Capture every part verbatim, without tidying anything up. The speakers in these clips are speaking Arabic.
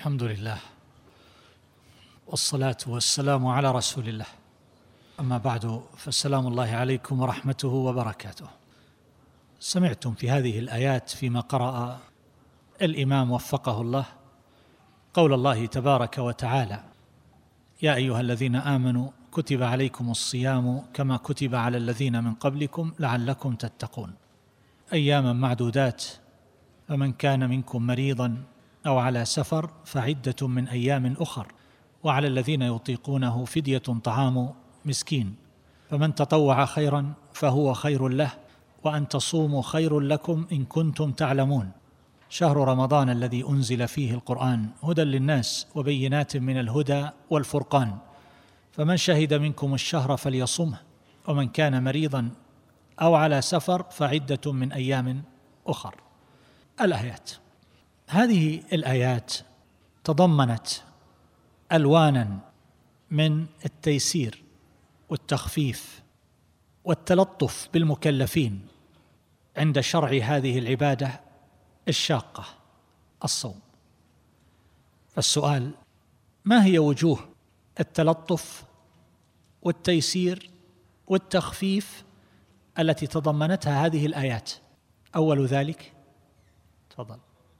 الحمد لله والصلاة والسلام على رسول الله، أما بعد، فالسلام الله عليكم ورحمته وبركاته. سمعتم في هذه الآيات فيما قرأ الإمام وفقه الله قول الله تبارك وتعالى: يا أيها الذين آمنوا كتب عليكم الصيام كما كتب على الذين من قبلكم لعلكم تتقون، أياما معدودات، فمن كان منكم مريضا أو على سفر فعدة من أيام أخر، وعلى الذين يطيقونه فدية طعام مسكين، فمن تطوع خيرا فهو خير له، وأن تصوموا خير لكم إن كنتم تعلمون. شهر رمضان الذي أنزل فيه القرآن هدى للناس وبينات من الهدى والفرقان، فمن شهد منكم الشهر فليصمه، ومن كان مريضا أو على سفر فعدة من أيام أخر. الآيات، هذه الآيات تضمنت ألوانا من التيسير والتخفيف والتلطف بالمكلفين عند شرع هذه العبادة الشاقة، الصوم. فالسؤال: ما هي وجوه التلطف والتيسير والتخفيف التي تضمنتها هذه الآيات؟ أول ذلك، تفضل.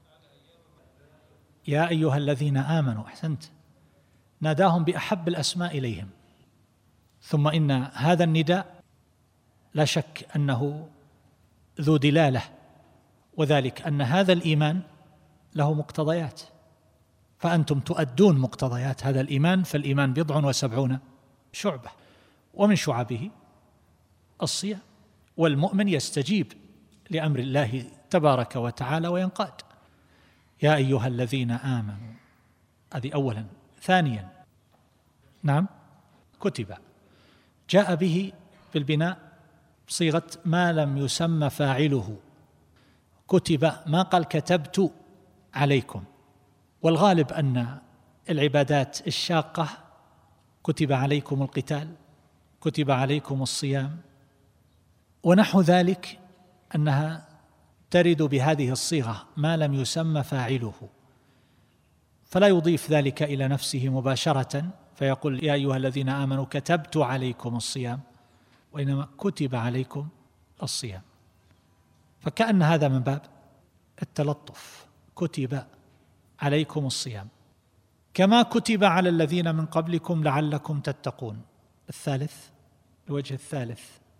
يا أيها الذين آمنوا، أحسنت، ناداهم بأحب الأسماء إليهم. ثم إن هذا النداء لا شك أنه ذو دلالة، وذلك أن هذا الإيمان له مقتضيات، فأنتم تؤدون مقتضيات هذا الإيمان، فالإيمان بضع وسبعون شعبة، ومن شعبه الصيام، والمؤمن يستجيب لأمر الله تبارك وتعالى وينقاد. يا أيها الذين آمنوا، هذه أولا. ثانيا، نعم، كتب، جاء به بالبناء بصيغة ما لم يسمى فاعله، كتب، ما قال كتبت عليكم. والغالب أن العبادات الشاقة كتب عليكم القتال، كتب عليكم الصيام ونحو ذلك، أنها ترد بهذه الصيغة ما لم يسمى فاعله، فلا يضيف ذلك إلى نفسه مباشرة فيقول يا أيها الذين آمنوا كتبت عليكم الصيام، وإنما كتب عليكم الصيام، فكأن هذا من باب التلطف. كتب عليكم الصيام كما كتب على الذين من قبلكم لعلكم تتقون. الثالث، الوجه الثالث،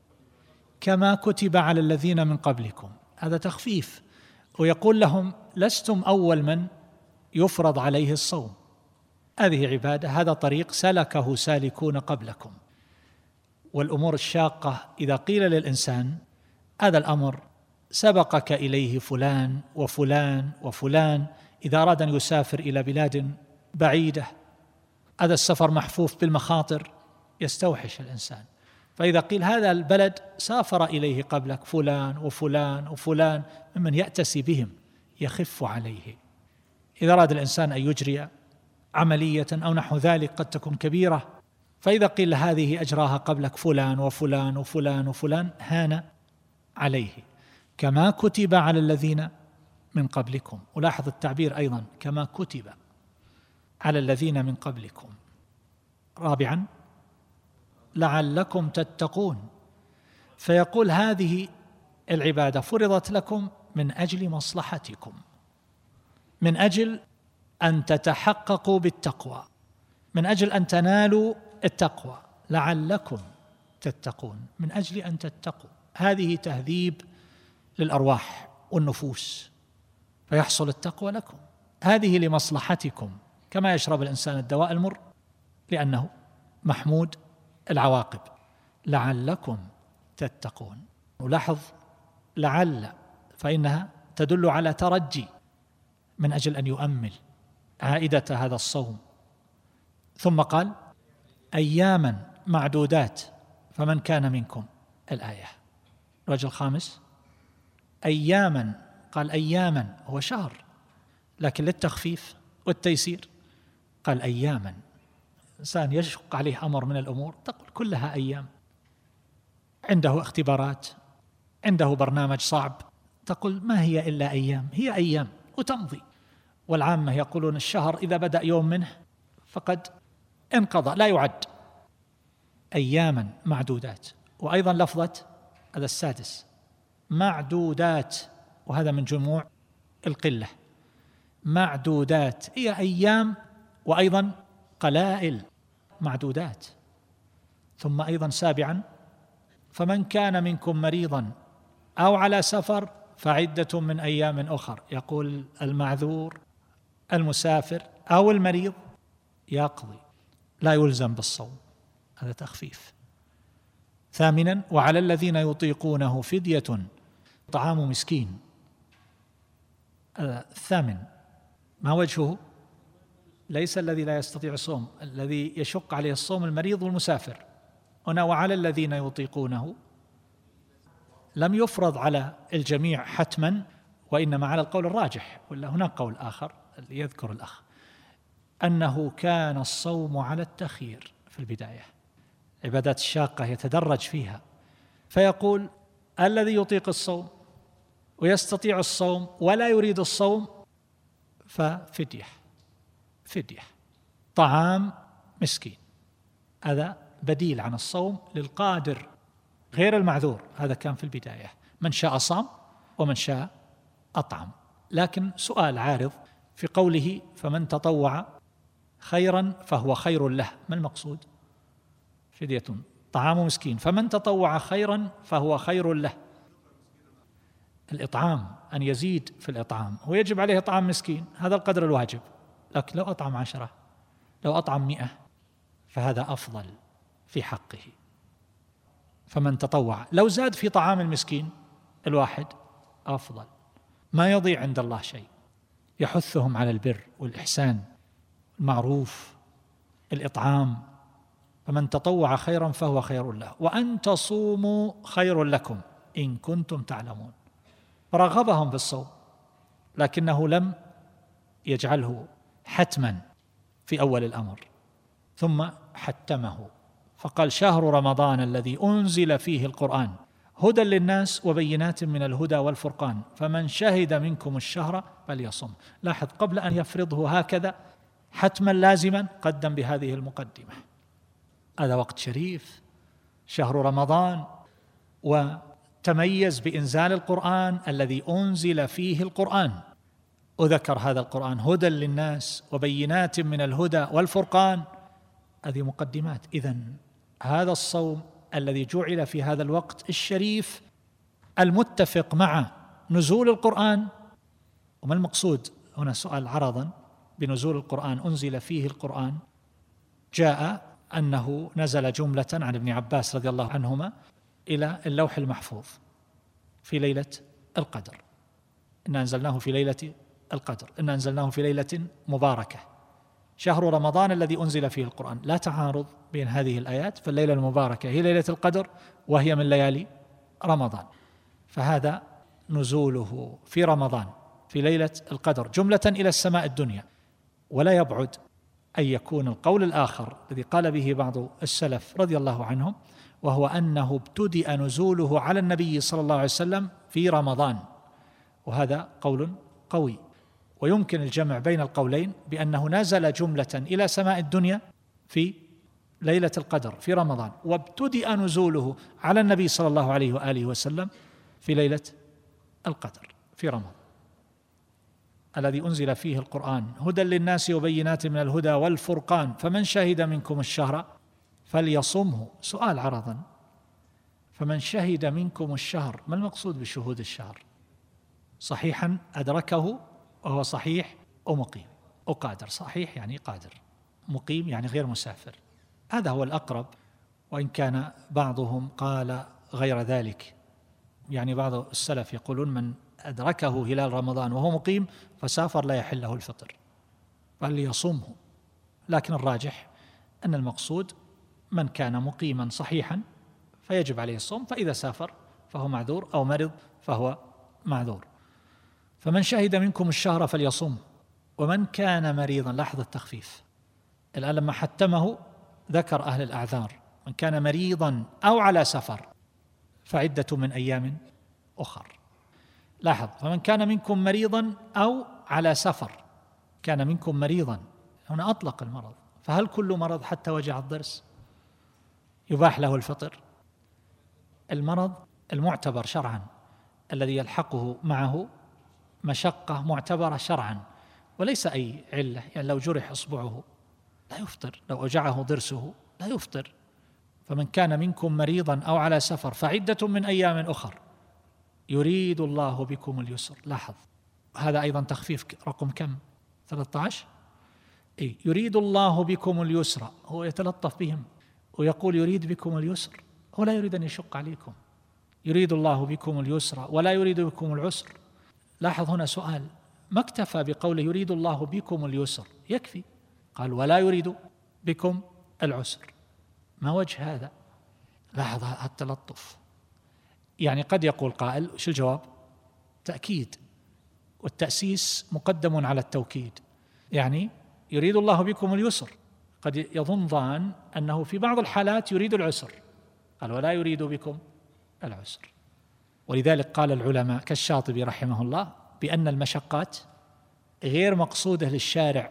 كما كتب على الذين من قبلكم، هذا تخفيف، ويقول لهم لستم أول من يفرض عليه الصوم، هذه عبادة، هذا طريق سلكه سالكون قبلكم. والأمور الشاقة إذا قيل للإنسان هذا الأمر سبقك إليه فلان وفلان وفلان، إذا أراد أن يسافر إلى بلاد بعيدة هذا السفر محفوف بالمخاطر يستوحش الإنسان، فإذا قيل هذا البلد سافر إليه قبلك فلان وفلان وفلان ممن يأتسي بهم يخف عليه. إذا أراد الإنسان أن يجري عملية أو نحو ذلك قد تكون كبيرة، فإذا قيل هذه أجراها قبلك فلان وفلان وفلان وفلان هان عليه. كما كتب على الذين من قبلكم، ولاحظ التعبير أيضا كما كتب على الذين من قبلكم. رابعا، لعلكم تتقون، فيقول هذه العبادة فرضت لكم من أجل مصلحتكم، من أجل أن تتحققوا بالتقوى، من أجل أن تنالوا التقوى. لعلكم تتقون، من أجل أن تتقوا، هذه تهذيب للأرواح والنفوس فيحصل التقوى لكم، هذه لمصلحتكم، كما يشرب الإنسان الدواء المر لأنه محمود العواقب. لعلكم تتقون. ولاحظ لعل، فإنها تدل على ترجي من أجل أن يؤمل عائدة هذا الصوم. ثم قال أياما معدودات، فمن كان منكم، الآية. الوجه الخامس، أياما، قال أياما، هو شهر، لكن للتخفيف والتيسير قال أياما. إنسان يشق عليه أمر من الأمور تقول كلها أيام، عنده اختبارات، عنده برنامج صعب، تقول ما هي إلا أيام، هي أيام وتمضي. والعامة يقولون الشهر إذا بدأ يوم منه فقد انقضى، لا يعد. أياما معدودات. وأيضا لفظة هذا السادس معدودات، وهذا من جموع القلة. معدودات هي أيام وأيضا قلائل معدودات. ثم أيضا سابعا فمن كان منكم مريضا أو على سفر فعدة من أيام أخر. يقول المعذور المسافر أو المريض يقضي، لا يلزم بالصوم، هذا تخفيف. ثامنا وعلى الذين يطيقونه فدية طعام مسكين. الثامن ما وجهه؟ ليس الذي لا يستطيع الصوم، الذي يشق عليه الصوم المريض والمسافر. هنا وعلى الذين يطيقونه لم يفرض على الجميع حتما، وإنما على القول الراجح، ولا هناك قول آخر اللي يذكر الأخ أنه كان الصوم على التخيير في البداية. عبادات الشاقة يتدرج فيها، فيقول الذي يطيق الصوم ويستطيع الصوم ولا يريد الصوم ففدية، فدية طعام مسكين. هذا بديل عن الصوم للقادر غير المعذور. هذا كان في البداية، من شاء صام ومن شاء أطعم. لكن سؤال عارض في قوله فمن تطوع خيرا فهو خير له، ما المقصود؟ فدية طعام مسكين، فمن تطوع خيرا فهو خير له. الإطعام أن يزيد في الإطعام، هو يجب عليه طعام مسكين، هذا القدر الواجب. لكن لو أطعم عشرة، لو أطعم مئة، فهذا أفضل في حقه. فمن تطوع لو زاد في طعام المسكين الواحد أفضل، ما يضيع عند الله شيء. يحثهم على البر والإحسان، المعروف، الإطعام. فمن تطوع خيرا فهو خير له وأن تصوموا خير لكم إن كنتم تعلمون. رغبهم في الصوم لكنه لم يجعله حتما في أول الأمر، ثم حتمه فقال شهر رمضان الذي أنزل فيه القرآن هدى للناس وبينات من الهدى والفرقان فمن شهد منكم الشهر فليصم. لاحظ قبل أن يفرضه هكذا حتما لازما قدم بهذه المقدمة. هذا وقت شريف، شهر رمضان، وتميز بإنزال القرآن الذي أنزل فيه القرآن، وذكر هذا القرآن هدى للناس وبينات من الهدى والفرقان. هذه مقدمات. إذن هذا الصوم الذي جعل في هذا الوقت الشريف المتفق مع نزول القرآن. وما المقصود هنا؟ سؤال عرضا بنزول القرآن، أنزل فيه القرآن. جاء أنه نزل جملة عن ابن عباس رضي الله عنهما إلى اللوح المحفوظ في ليلة القدر. إنا أنزلناه في ليلة القدر، إنا أنزلناه في ليلة مباركة شهر رمضان الذي أنزل فيه القرآن. لا تعارض بين هذه الآيات، فالليلة المباركة هي ليلة القدر وهي من ليالي رمضان، فهذا نزوله في رمضان في ليلة القدر جملة إلى السماء الدنيا. ولا يبعد أن يكون القول الآخر الذي قال به بعض السلف رضي الله عنهم، وهو أنه ابتدأ نزوله على النبي صلى الله عليه وسلم في رمضان، وهذا قول قوي. ويمكن الجمع بين القولين بأنه نزل جملة إلى سماء الدنيا في ليلة القدر في رمضان، وابتدأ نزوله على النبي صلى الله عليه وآله وسلم في ليلة القدر في رمضان الذي أنزل فيه القرآن هدى للناس وبينات من الهدى والفرقان فمن شهد منكم الشهر فليصمه. سؤال عرضا، فمن شهد منكم الشهر، ما المقصود بشهود الشهر؟ صحيحا أدركه وهو صحيح ومقيم، وقادر. صحيح يعني قادر، مقيم يعني غير مسافر. هذا هو الأقرب، وإن كان بعضهم قال غير ذلك. يعني بعض السلف يقولون من أدركه هلال رمضان وهو مقيم فسافر لا يحل له الفطر فليصمه. لكن الراجح أن المقصود من كان مقيما صحيحا فيجب عليه الصوم، فإذا سافر فهو معذور أو مرض فهو معذور. فمن شهد منكم الشهر فليصم ومن كان مريضا. لاحظ التخفيف الآن لما حتمه ذكر أهل الأعذار، من كان مريضا أو على سفر فعدة من أيام أخر. لاحظ، فمن كان منكم مريضا أو على سفر كان منكم مريضا، هنا أطلق المرض، فهل كل مرض حتى وجع الضرس يباح له الفطر؟ المرض المعتبر شرعا الذي يلحقه معه مشقة معتبرة شرعا وليس أي علة، يعني لو جرح إصبعه لا يفطر، لو أوجعه ضرسه لا يفطر. فمن كان منكم مريضا أو على سفر فعدة من أيام أخر يريد الله بكم اليسر. لاحظ هذا أيضا تخفيف رقم كم؟ ثلاثة عشر. إيه؟ يريد الله بكم اليسر، هو يتلطف بهم ويقول يريد بكم اليسر، هو لا يريد أن يشق عليكم. يريد الله بكم اليسر ولا يريد بكم العسر. لاحظ هنا سؤال، ما اكتفى بقوله يريد الله بكم اليسر، يكفي، قال ولا يريد بكم العسر. ما وجه هذا؟ لاحظ التلطف. يعني قد يقول قائل شو الجواب؟ تأكيد، والتأسيس مقدم على التوكيد. يعني يريد الله بكم اليسر، قد يظن ظان أنه في بعض الحالات يريد العسر، قال ولا يريد بكم العسر. ولذلك قال العلماء كالشاطبي رحمه الله بأن المشقات غير مقصودة للشارع،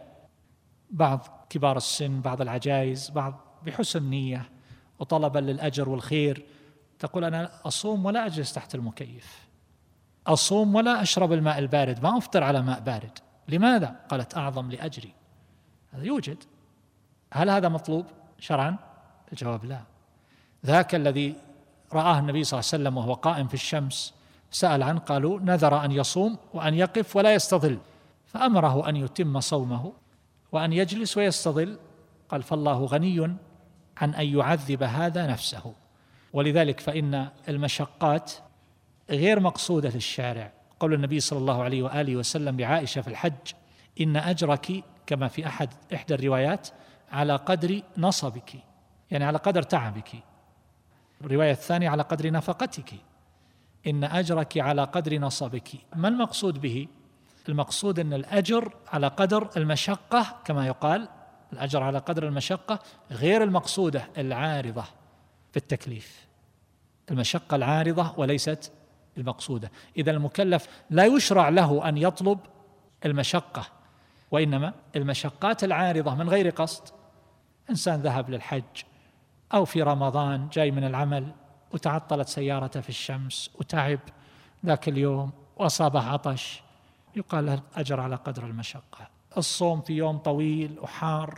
بعض كبار السن، بعض العجائز، بعض بحسن نية وطلبا للأجر والخير، تقول أنا أصوم ولا أجلس تحت المكيف، أصوم ولا أشرب الماء البارد، ما أفطر على ماء بارد. لماذا؟ قالت أعظم لأجري. هذا يوجد. هل هذا مطلوب شرعا؟ الجواب لا. ذاك الذي رآه النبي صلى الله عليه وسلم وهو قائم في الشمس سأل عنه، قالوا نذر أن يصوم وأن يقف ولا يستظل، فأمره أن يتم صومه وأن يجلس ويستظل، قال فالله غني عن أن يعذب هذا نفسه. ولذلك فإن المشقات غير مقصودة للشارع. قول النبي صلى الله عليه وآله وسلم لعائشة في الحج إن أجرك كما في أحد إحدى الروايات على قدر نصبك، يعني على قدر تعبك. الرواية الثانية على قدر نفقتك، إن أجرك على قدر نصبك. ما المقصود به؟ المقصود أن الأجر على قدر المشقة، كما يقال الأجر على قدر المشقة، غير المقصودة العارضة في التكليف، المشقة العارضة وليست المقصودة. إذا المكلف لا يشرع له أن يطلب المشقة، وإنما المشقات العارضة من غير قصد. إنسان ذهب للحج أو في رمضان جاي من العمل وتعطلت سيارته في الشمس وتعب ذاك اليوم وأصابه عطش، يقال له أجر على قدر المشقة. الصوم في يوم طويل وحار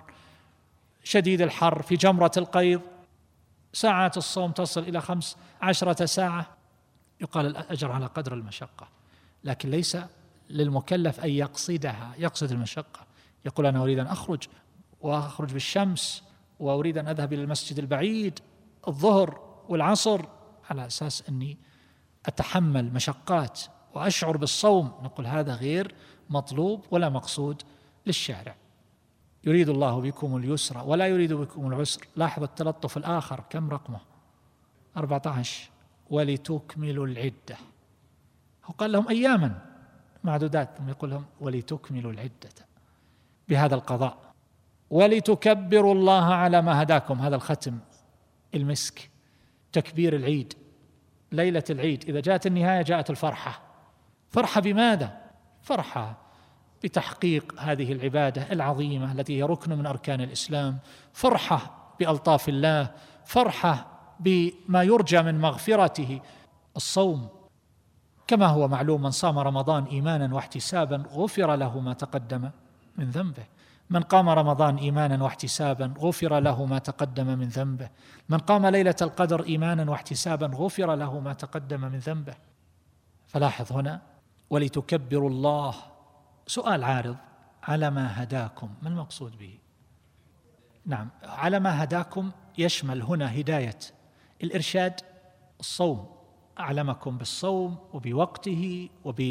شديد الحر في جمرة القيض، ساعات الصوم تصل إلى خمس عشرة ساعة، يقال الأجر على قدر المشقة. لكن ليس للمكلف أن يقصدها، يقصد المشقة، يقول أنا أريد أن أخرج وأخرج بالشمس وأريد أن أذهب إلى المسجد البعيد الظهر والعصر على أساس أني أتحمل مشقات وأشعر بالصوم، نقول هذا غير مطلوب ولا مقصود للشارع. يريد الله بكم اليسر ولا يريد بكم العسر. لاحظ التلطف الآخر كم رقمه؟ أربعة عشر. ولتكملوا العدة. هو قال لهم أياما معدودات، ثم يقول لهم ولتكملوا العدة بهذا القضاء، ولتكبروا الله على ما هداكم. هذا الختم المسك، تكبير العيد، ليلة العيد إذا جاءت النهاية جاءت الفرحة. فرحة بماذا؟ فرحة بتحقيق هذه العبادة العظيمة التي هي ركن من أركان الإسلام، فرحة بألطاف الله، فرحة بما يرجى من مغفرته. الصوم كما هو معلوم من صام رمضان إيمانا واحتسابا غفر له ما تقدم من ذنبه، من قام رمضان إيمانا واحتسابا غفر له ما تقدم من ذنبه، من قام ليلة القدر إيمانا واحتسابا غفر له ما تقدم من ذنبه. فلاحظ هنا ولتكبروا الله، سؤال عارض على ما هداكم، ما المقصود به؟ نعم، على ما هداكم يشمل هنا هداية الإرشاد، الصوم، أعلمكم بالصوم وبوقته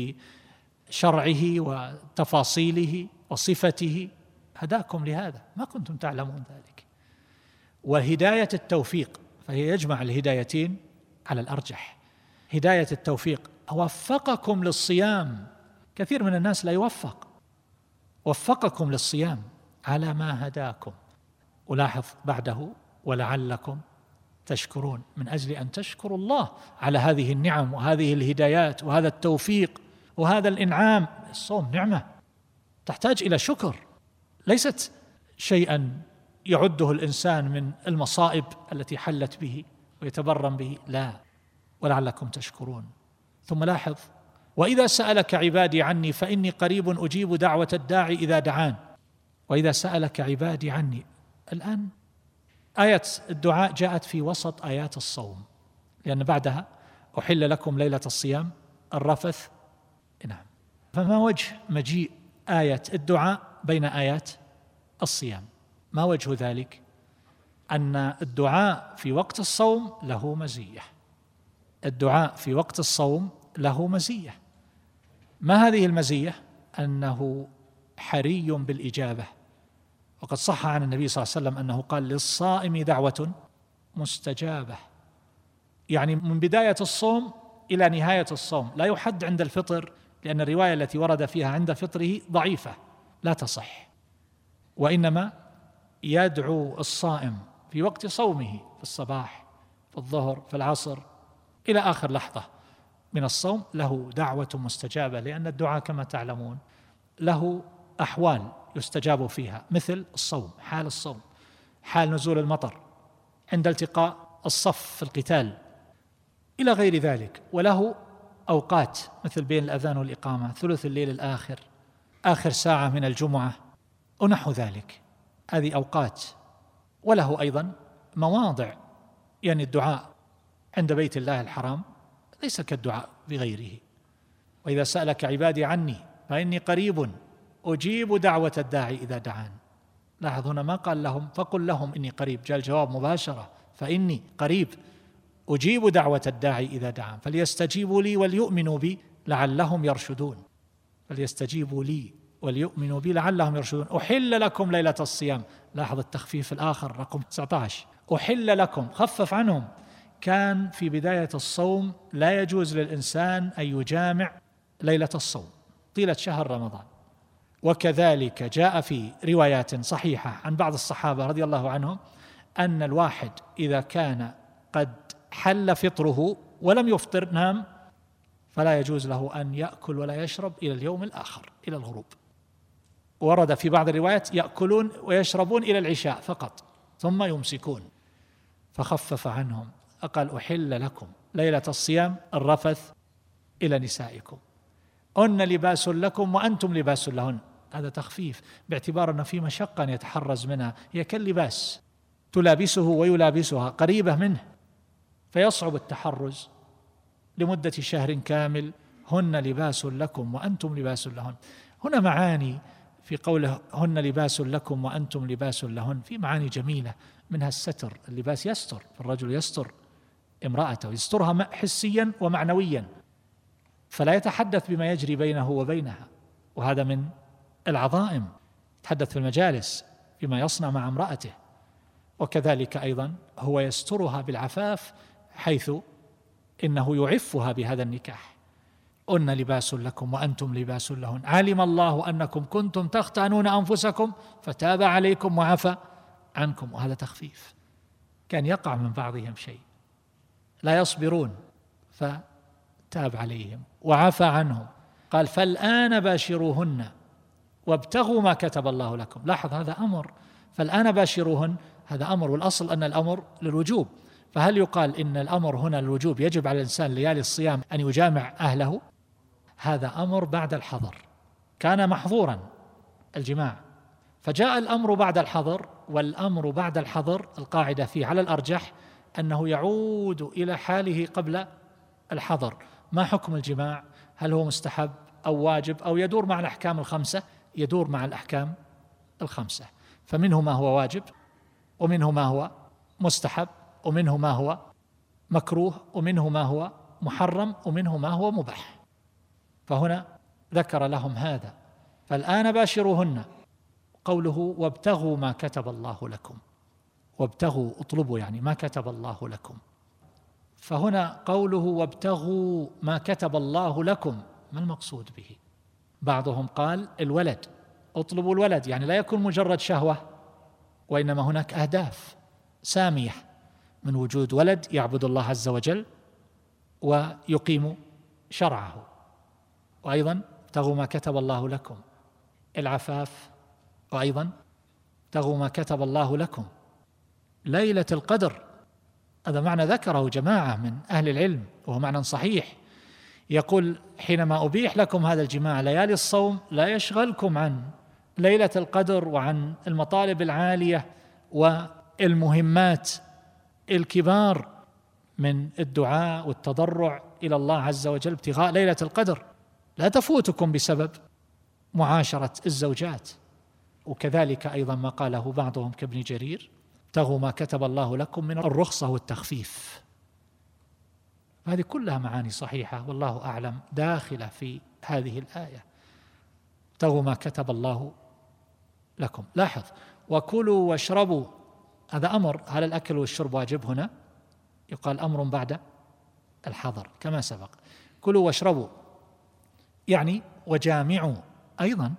وبشرعه وتفاصيله وصفته، هداكم لهذا ما كنتم تعلمون ذلك. وهداية التوفيق فهي يجمع الهدايتين على الأرجح. هداية التوفيق وفقكم للصيام، كثير من الناس لا يوفق، وفقكم للصيام على ما هداكم. ولاحظ بعده ولعلكم تشكرون، من أجل أن تشكروا الله على هذه النعم وهذه الهدايات وهذا التوفيق وهذا الإنعام. الصوم نعمة، تحتاج إلى شكر، ليست شيئا يعده الإنسان من المصائب التي حلت به ويتبرم به، لا، ولعلكم تشكرون. ثم لاحظ: وإذا سألك عبادي عني فإني قريب أجيب دعوة الداعي إذا دعان. وإذا سألك عبادي عني، الآن آية الدعاء جاءت في وسط آيات الصوم، لأن بعدها أحل لكم ليلة الصيام الرفث. نعم، فما وجه مجيء آية الدعاء بين آيات الصيام؟ ما وجه ذلك؟ أن الدعاء في وقت الصوم له مزية، الدعاء في وقت الصوم له مزية. ما هذه المزية؟ أنه حري بالإجابة، وقد صح عن النبي صلى الله عليه وسلم أنه قال: للصائم دعوة مستجابة، يعني من بداية الصوم إلى نهاية الصوم، لا يحد عند الفطر، لأن الرواية التي ورد فيها عند فطره ضعيفة لا تصح، وإنما يدعو الصائم في وقت صومه، في الصباح، في الظهر، في العصر، إلى آخر لحظة من الصوم له دعوة مستجابة، لأن الدعاء كما تعلمون له أحوال يستجاب فيها، مثل الصوم، حال الصوم، حال نزول المطر، عند التقاء الصف في القتال، إلى غير ذلك. وله أوقات مثل بين الأذان والإقامة، ثلث الليل الآخر، آخر ساعة من الجمعة، ونحو ذلك، هذه أوقات. وله أيضا مواضع، يعني الدعاء عند بيت الله الحرام ليس كالدعاء بغيره. وإذا سألك عبادي عني فإني قريب أجيب دعوة الداعي إذا دعان. لاحظ هنا ما قال لهم فقل لهم إني قريب، جاء الجواب مباشرة: فإني قريب أجيب دعوة الداعي إذا دعان فليستجيبوا لي وليؤمنوا بي لعلهم يرشدون. فليستجيبوا لي وليؤمنوا بي لعلهم يرشدون. أحل لكم ليلة الصيام، لاحظ التخفيف الآخر رقم تسعة عشر، أحل لكم، خفف عنهم. كان في بداية الصوم لا يجوز للإنسان أن يجامع ليلة الصوم طيلة شهر رمضان، وكذلك جاء في روايات صحيحة عن بعض الصحابة رضي الله عنهم أن الواحد إذا كان قد حل فطره ولم يفطر نام، فلا يجوز له أن يأكل ولا يشرب إلى اليوم الآخر، إلى الغروب. ورد في بعض الروايات يأكلون ويشربون إلى العشاء فقط ثم يمسكون، فخفف عنهم، أقل أحل لكم ليلة الصيام الرفث إلى نسائكم، هن لباس لكم وأنتم لباس لهن. هذا تخفيف باعتبار أن في مشقة يتحرز منها، هي كاللباس تلابسه ويلابسها، قريبة منه، فيصعب التحرز لمدة شهر كامل. هن لباس لكم وأنتم لباس لهن. هنا معاني في قوله هن لباس لكم وأنتم لباس لهن، في معاني جميلة، منها الستر، اللباس يستر، فالرجل يستر امرأته، يسترها حسيا ومعنويا، فلا يتحدث بما يجري بينه وبينها، وهذا من العظائم، يتحدث في المجالس بما يصنع مع امرأته. وكذلك أيضا هو يسترها بالعفاف، حيث إنه يعفها بهذا النكاح. هن لباس لكم وأنتم لباس لهن، علم الله أنكم كنتم تختانون أنفسكم فتاب عليكم وعفى عنكم. وهذا تخفيف، كان يقع من بعضهم شيء لا يصبرون فتاب عليهم وعفى عنهم. قال فالآن باشروهن وابتغوا ما كتب الله لكم. لاحظ هذا أمر، فالآن باشروهن، هذا أمر، والأصل أن الأمر للوجوب، فهل يقال إن الأمر هنا للوجوب، يجب على الإنسان ليالي الصيام أن يجامع أهله؟ هذا أمر بعد الحظر، كان محظورا الجماع، فجاء الأمر بعد الحظر، والأمر بعد الحظر القاعدة فيه على الأرجح أنه يعود إلى حاله قبل الحظر. ما حكم الجماع؟ هل هو مستحب أو واجب أو يدور مع الأحكام الخمسة؟ يدور مع الأحكام الخمسة، فمنه ما هو واجب، ومنه ما هو مستحب، ومنه ما هو مكروه، ومنه ما هو محرم، ومنه ما هو مباح. فهنا ذكر لهم هذا، فالآن باشروهن، قوله وابتغوا ما كتب الله لكم، وابتغوا اطلبوا يعني ما كتب الله لكم. فهنا قوله وابتغوا ما كتب الله لكم، ما المقصود به؟ بعضهم قال الولد، اطلبوا الولد، يعني لا يكون مجرد شهوة، وإنما هناك أهداف سامية من وجود ولد يعبد الله عز وجل ويقيم شرعه. وأيضا ابتغوا ما كتب الله لكم، العفاف، وأيضا ابتغوا ما كتب الله لكم. ليلة القدر هذا معنى ذكره جماعة من أهل العلم وهو معنى صحيح، يقول حينما أبيح لكم هذا الجماع ليالي الصوم لا يشغلكم عن ليلة القدر وعن المطالب العالية والمهمات الكبار من الدعاء والتضرع إلى الله عز وجل ابتغاء ليلة القدر، لا تفوتكم بسبب معاشرة الزوجات. وكذلك أيضا ما قاله بعضهم كابن جرير: ابتغوا ما كتب الله لكم من الرخصة والتخفيف. هذه كلها معاني صحيحة والله أعلم داخلة في هذه الآية، ابتغوا ما كتب الله لكم. لاحظ: وكلوا واشربوا، هذا أمر. هل الأكل والشرب واجب هنا؟ يقال أمر بعد الحظر كما سبق. كلوا واشربوا يعني وجامعوا أيضا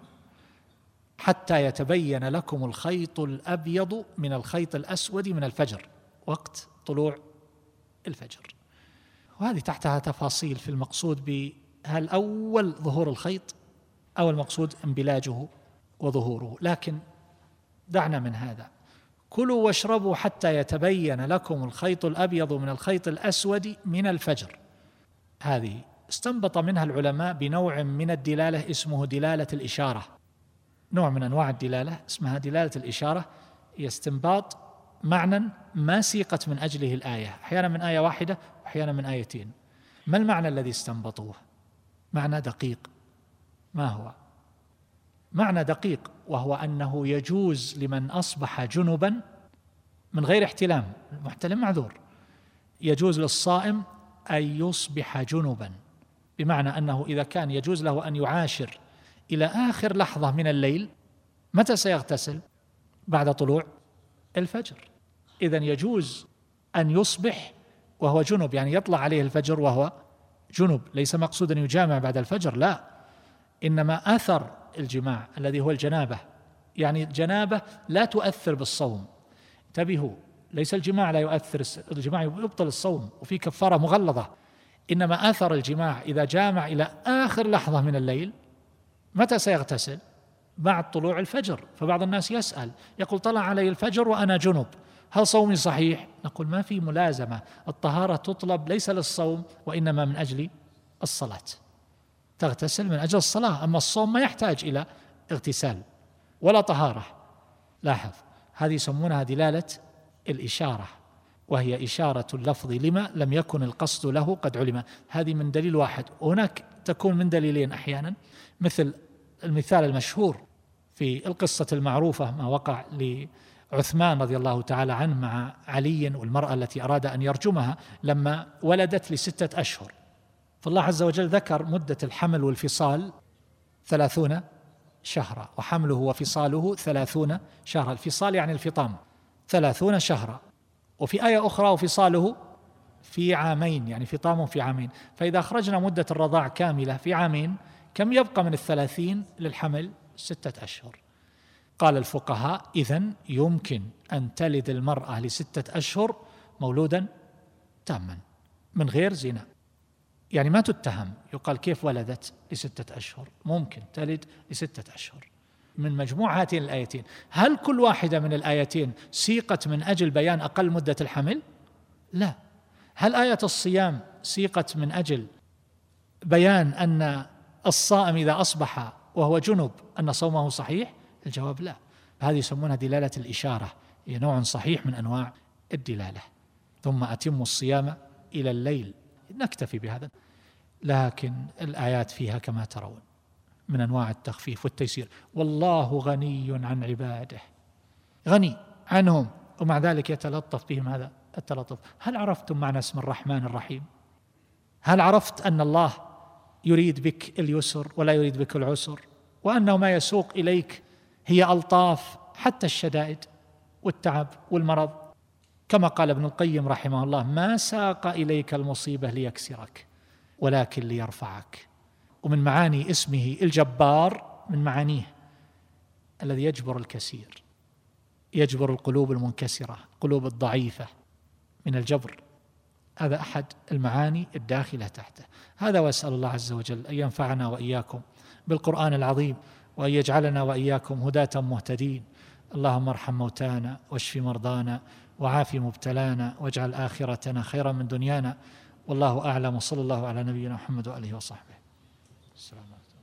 حتى يتبين لكم الخيط الأبيض من الخيط الأسود من الفجر، وقت طلوع الفجر. وهذه تحتها تفاصيل في المقصود بهل أول ظهور الخيط أو المقصود انبلاجه وظهوره، لكن دعنا من هذا. كلوا واشربوا حتى يتبين لكم الخيط الأبيض من الخيط الأسود من الفجر. هذه استنبط منها العلماء بنوع من الدلالة اسمه دلالة الإشارة، نوع من أنواع الدلالة اسمها دلالة الإشارة، هي استنباط معنى ما سيقت من أجله الآية، أحيانا من آية واحدة وأحيانا من آيتين. ما المعنى الذي استنبطوه؟ معنى دقيق. ما هو؟ معنى دقيق، وهو أنه يجوز لمن أصبح جنبا من غير احتلام، المحتلم معذور، يجوز للصائم أن يصبح جنبا، بمعنى أنه إذا كان يجوز له أن يعاشر إلى آخر لحظة من الليل، متى سيغتسل؟ بعد طلوع الفجر. إذن يجوز أن يصبح وهو جنب، يعني يطلع عليه الفجر وهو جنب، ليس مقصود أن يجامع بعد الفجر، لا، إنما أثر الجماع الذي هو الجنابة، يعني الجنابة لا تؤثر بالصوم. انتبهوا، ليس الجماع لا يؤثر، الجماع يبطل الصوم وفي كفارة مغلظة، إنما أثر الجماع إذا جامع إلى آخر لحظة من الليل. متى سيغتسل؟ بعد طلوع الفجر. فبعض الناس يسأل يقول: طلع علي الفجر وأنا جنب، هل صومي صحيح؟ نقول: ما في ملازمة، الطهارة تطلب ليس للصوم وإنما من أجل الصلاة، تغتسل من أجل الصلاة، أما الصوم ما يحتاج إلى اغتسال ولا طهارة. لاحظ، هذه يسمونها دلالة الإشارة، وهي إشارة اللفظ لما لم يكن القصد له قد علم. هذه من دليل واحد، وهناك تكون من دليلين أحيانا، مثل المثال المشهور في القصة المعروفة ما وقع لعثمان رضي الله تعالى عنه مع علي والمرأة التي أراد أن يرجمها لما ولدت لستة أشهر. فالله عز وجل ذكر مدة الحمل والفصال ثلاثون شهرا، وحمله وفصاله ثلاثون شهرا. الفصال يعني الفطام، ثلاثون شهرا. وفي آية أخرى وفصاله في عامين، يعني فطام في عامين. فإذا أخرجنا مدة الرضاع كاملة في عامين، كم يبقى من الثلاثين للحمل؟ ستة أشهر. قال الفقهاء: إذن يمكن أن تلد المرأة لستة أشهر مولودا تاما من غير زنا، يعني ما تتهم. يقال: كيف ولدت لستة أشهر؟ ممكن تلد لستة أشهر من مجموع هاتين الآيتين. هل كل واحدة من الآيتين سيقت من أجل بيان أقل مدة الحمل؟ لا. هل آية الصيام سيقت من أجل بيان أن الصائم إذا أصبح وهو جنب أن صومه صحيح؟ الجواب لا. هذه يسمونها دلالة الإشارة، هي نوع صحيح من أنواع الدلالة. ثم أتموا الصيام إلى الليل، نكتفي بهذا. لكن الآيات فيها كما ترون من أنواع التخفيف والتيسير. والله غني عن عباده، غني عنهم، ومع ذلك يتلطف بهم هذا التلطف. هل عرفتم معنى اسم الرحمن الرحيم؟ هل عرفت أن الله يريد بك اليسر ولا يريد بك العسر، وأنه ما يسوق إليك هي ألطاف حتى الشدائد والتعب والمرض؟ كما قال ابن القيم رحمه الله: ما ساق إليك المصيبة ليكسرك ولكن ليرفعك. ومن معاني اسمه الجبار، من معانيه الذي يجبر الكسير، يجبر القلوب المنكسرة، القلوب الضعيفة، من الجبر. هذا أحد المعاني الداخلة تحته. هذا، وأسأل الله عز وجل أن ينفعنا وإياكم بالقرآن العظيم وأن يجعلنا وإياكم هداة مهتدين. اللهم ارحم موتانا واشف مرضانا وعاف مبتلانا واجعل آخرتنا خيرا من دنيانا. والله أعلم، وصلى الله على نبينا محمد وآله وصحبه. السلام عليكم.